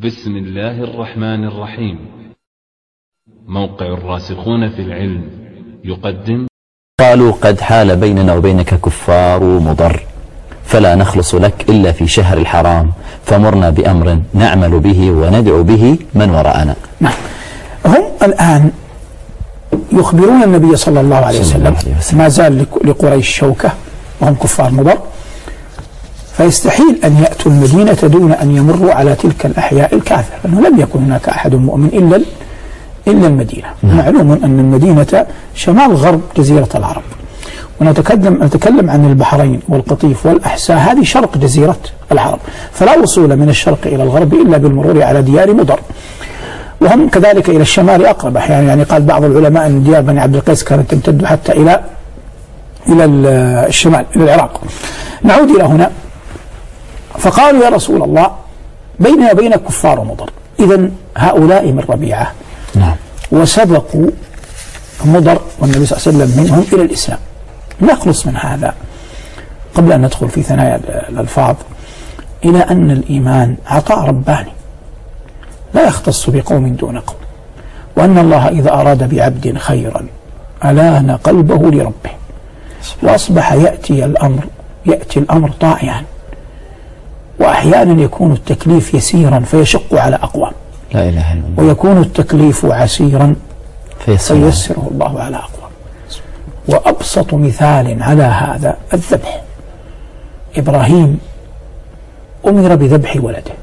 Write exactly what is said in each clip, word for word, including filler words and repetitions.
بسم الله الرحمن الرحيم. موقع الراسخون في العلم يقدم. قالوا قد حال بيننا وبينك كفار مضر، فلا نخلص لك إلا في شهر الحرام، فمرنا بأمر نعمل به وندعو به من وراءنا. نعم، هم الآن يخبرون النبي صلى الله عليه وسلم ما زال لقريش شوكة وهم كفار مضر، فيستحيل أن يأتوا المدينة دون أن يمروا على تلك الأحياء الكافرة، لأنه لم يكن هناك أحد مؤمن إلا إلا المدينة. معلوم أن المدينة شمال غرب جزيرة العرب، ونتكلم نتكلم عن البحرين والقطيف والأحساء، هذه شرق جزيرة العرب، فلا وصول من الشرق إلى الغرب إلا بالمرور على ديار مضر، وهم كذلك إلى الشمال أقرب أحيانا. يعني قال بعض العلماء أن ديار بني عبد القيس كانت تمتد حتى إلى إلى الشمال إلى العراق. نعود إلى هنا، فقالوا يا رسول الله بيننا وبينك كفار مضر، إذن هؤلاء من ربيعة نعم. وسبقوا مضر والنبي صلى الله عليه وسلم منهم إلى الإسلام. نخلص من هذا قبل أن ندخل في ثنايا الألفاظ إلى أن الإيمان عطاء رباني لا يختص بقوم دون قوم، وأن الله إذا أراد بعبد خيرا ألان قلبه لربه، وأصبح يأتي الأمر يأتي الأمر طائعا، وأحيانا يكون التكليف يسيرا فيشق على أقوام، لا إله إلا الله، ويكون التكليف عسيرا فيسره, فيسره الله على أقوام. وأبسط مثال على هذا الذبح. إبراهيم أمر بذبح ولده،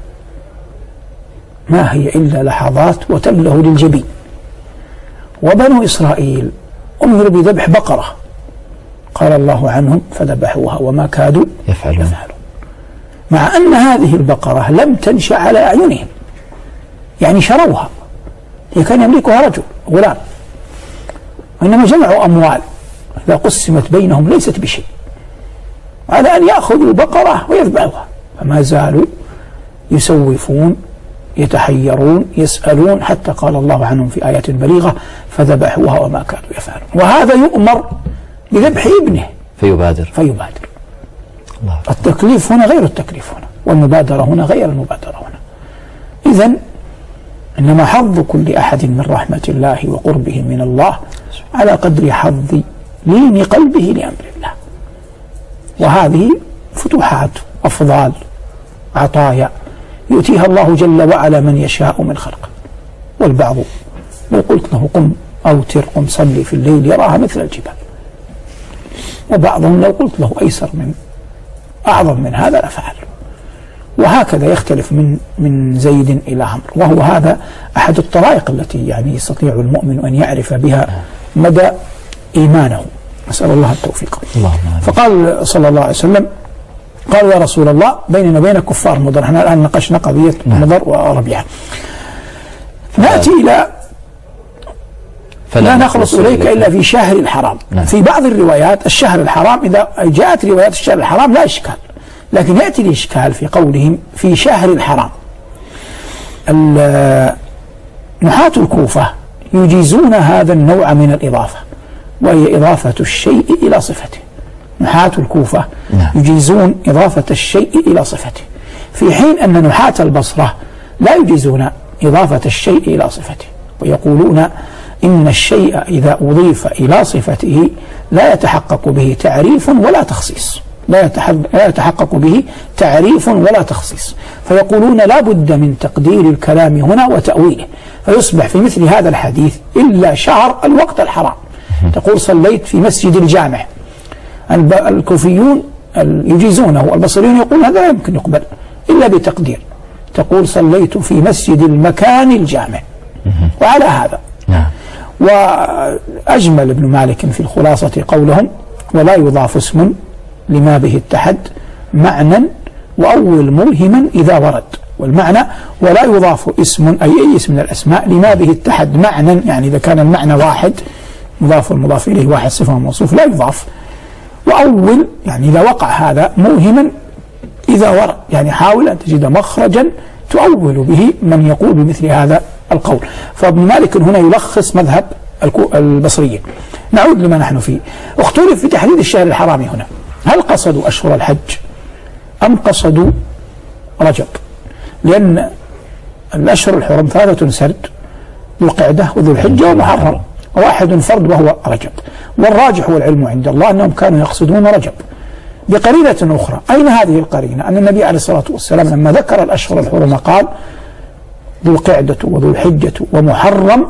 ما هي إلا لحظات وتله للجبين. وبنو إسرائيل أمر بذبح بقرة، قال الله عنهم فذبحوها وما كادوا يفعلون. يفعلون، مع أن هذه البقرة لم تنشأ على أعينهم، يعني شروها، هي كان يملكها رجل غلام، وإنما جمعوا أموال إذا قسمت بينهم ليست بشيء، على أن يأخذوا بقرة ويذبحوها، فما زالوا يسوفون يتحيرون يسألون، حتى قال الله عنهم في آيات بليغة فذبحوها وما كانوا يفعلون. وهذا يؤمر بذبح ابنه فيبادر فيبادر الله. التكليف هنا غير التكليف هنا، والمبادرة هنا غير المبادرة هنا. إذن إنما حظ كل أحد من رحمة الله وقربه من الله على قدر حظ لين قلبه لأمر الله، وهذه فتوحات أفضال عطايا يؤتيها الله جل وعلا من يشاء من خلقه. والبعض لو قلت له قم أوتر قم صلي في الليل يراها مثل الجبال، وبعضهم لو قلت له أيسر من أعظم من هذا لفعل. وهكذا يختلف من من زيد إلى عمرو، وهو هذا أحد الطرائق التي يعني يستطيع المؤمن أن يعرف بها مدى إيمانه. نسأل الله التوفيق. فقال صلى الله عليه وسلم قالوا يا رسول الله بيننا وبينك كفار مضر. احنا الآن ناقشنا قضية مضر وربيعة. نأتي إلى لا نخلص إليك إلا في شهر الحرام. نعم. في بعض الروايات الشهر الحرام، إذا جاءت روايات الشهر الحرام لا إشكال، لكن يأتي الإشكال في قولهم في شهر الحرام. نحاة الكوفة يجيزون هذا النوع من الإضافة، وهي إضافة الشيء إلى صفته. نحاة الكوفة يجيزون إضافة الشيء إلى صفته، في حين أن نحاة البصرة لا يجيزون إضافة الشيء إلى صفته، ويقولون إن الشيء إذا أضيف إلى صفته لا يتحقق به تعريف ولا تخصيص، لا يتحقق به تعريف ولا تخصيص، فيقولون لا بد من تقدير الكلام هنا وتأويله، فيصبح في مثل هذا الحديث إلا شهر الوقت الحرام. تقول صليت في مسجد الجامع، الكوفيون يجيزونه، البصريون يقول هذا لا يمكن يقبل إلا بتقدير، تقول صليت في مسجد المكان الجامع. وعلى هذا وأجمل ابن مالك في الخلاصة قولهم ولا يضاف اسم لما به اتحد معنى وأول موهما إذا ورد. والمعنى ولا يضاف اسم أي أي اسم من الأسماء لما به اتحد معنى، يعني إذا كان المعنى واحد مضاف المضاف إليه واحد صفة وموصوف لا يضاف. وأول يعني إذا وقع هذا موهما إذا ورد، يعني حاول أن تجد مخرجا تؤول به من يقول بمثل هذا القول. فابن مالك هنا يلخص مذهب البصريين. نعود لما نحن فيه. اختلف في تحديد الشهر الحرام هنا، هل قصدوا أشهر الحج أم قصدوا رجب؟ لأن الأشهر الحرم ثلاثة سرد: ذو القعدة وذو الحجة ومحرم، واحد فرد وهو رجب. والراجح والعلم عند الله أنهم كانوا يقصدون رجب بقرينة أخرى. أين هذه القرينة؟ أن النبي عليه الصلاة والسلام لما ذكر الأشهر الحرم قال: ذو القعدة وذو الحجة ومحرم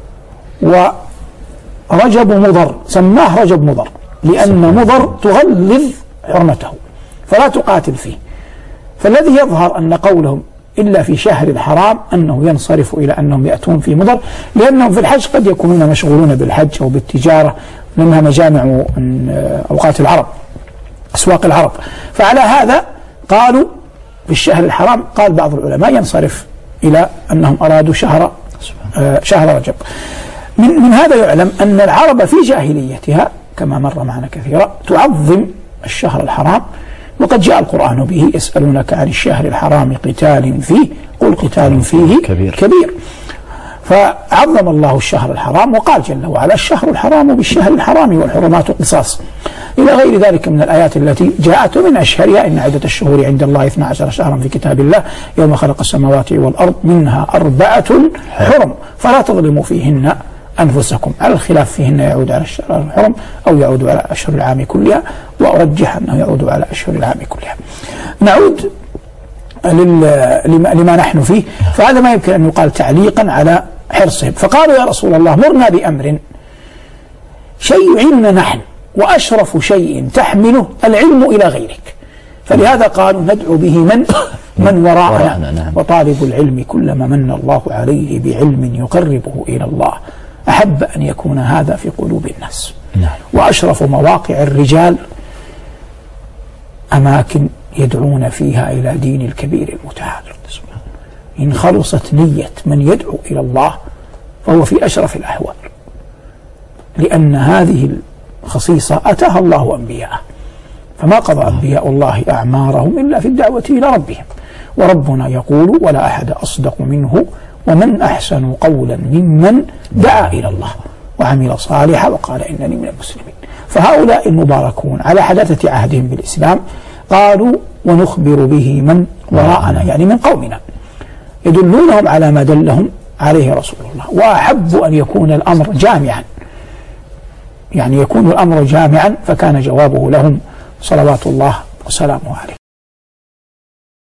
ورجب مضر، سماه رجب مضر لأن مضر تغلظ حرمته فلا تقاتل فيه. فالذي يظهر أن قولهم إلا في شهر الحرام أنه ينصرف إلى أنهم يأتون في مضر، لأنهم في الحج قد يكونون مشغولون بالحج أو بالتجارة، لأنها مجامع أوقات العرب، أسواق العرب. فعلى هذا قالوا في الشهر الحرام. قال بعض العلماء ينصرف إلى أنهم أرادوا شهر آه شهر رجب. من, من هذا يعلم أن العرب في جاهليتها كما مر معنا كثيرا تعظم الشهر الحرام، وقد جاء القرآن به: يسألونك عن الشهر الحرام قتال فيه قل قتال فيه كبير, كبير. فعظم الله الشهر الحرام وقال جل وعلا: الشهر الحرام بالشهر الحرام والحرمات قصاص، إلى غير ذلك من الآيات التي جاءت. من أشهرها: إن عدة الشهور عند الله اثنا عشر شهرا في كتاب الله يوم خلق السماوات والأرض منها أربعة حرم فلا تظلموا فيهن أنفسكم. على الخلاف فيهن يعود على الشهر الحرم أو يعود على أشهر العام كلها، وأرجح أنه يعود على أشهر العام كلها. نعود لما نحن فيه. فهذا ما يمكن أن يقال تعليقا على حرصهم. فقالوا: يا رسول الله مرنا بأمر شيء علمنا نحن وأشرف شيء تحمله العلم إلى غيرك. فلهذا قالوا: ندعو به من من وراءنا، وطالب العلم كلما من الله عليه بعلم يقربه إلى الله أحب أن يكون هذا في قلوب الناس. وأشرف مواقع الرجال أماكن يدعون فيها إلى دين الكبير المتعال. إن خلصت نية من يدعو إلى الله فهو في أشرف الأحوال، لأن هذه الخصيصة أتاها الله أنبياءه، فما قضى أنبياء الله أعمارهم إلا في الدعوة إلى ربهم، وربنا يقول: ولا أحد أصدق منه ومن أحسن قولا ممن دعا إلى الله وعمل صالحا وقال إنني من المسلمين. فهؤلاء المباركون على حداثة عهدهم بالإسلام قالوا: ونخبر به من وراءنا، يعني من قومنا، يدلونهم على ما دلهم عليه رسول الله. وأحب أن يكون الأمر جامعا، يعني يكون الأمر جامعا، فكان جوابه لهم صلوات الله وسلامه عليه.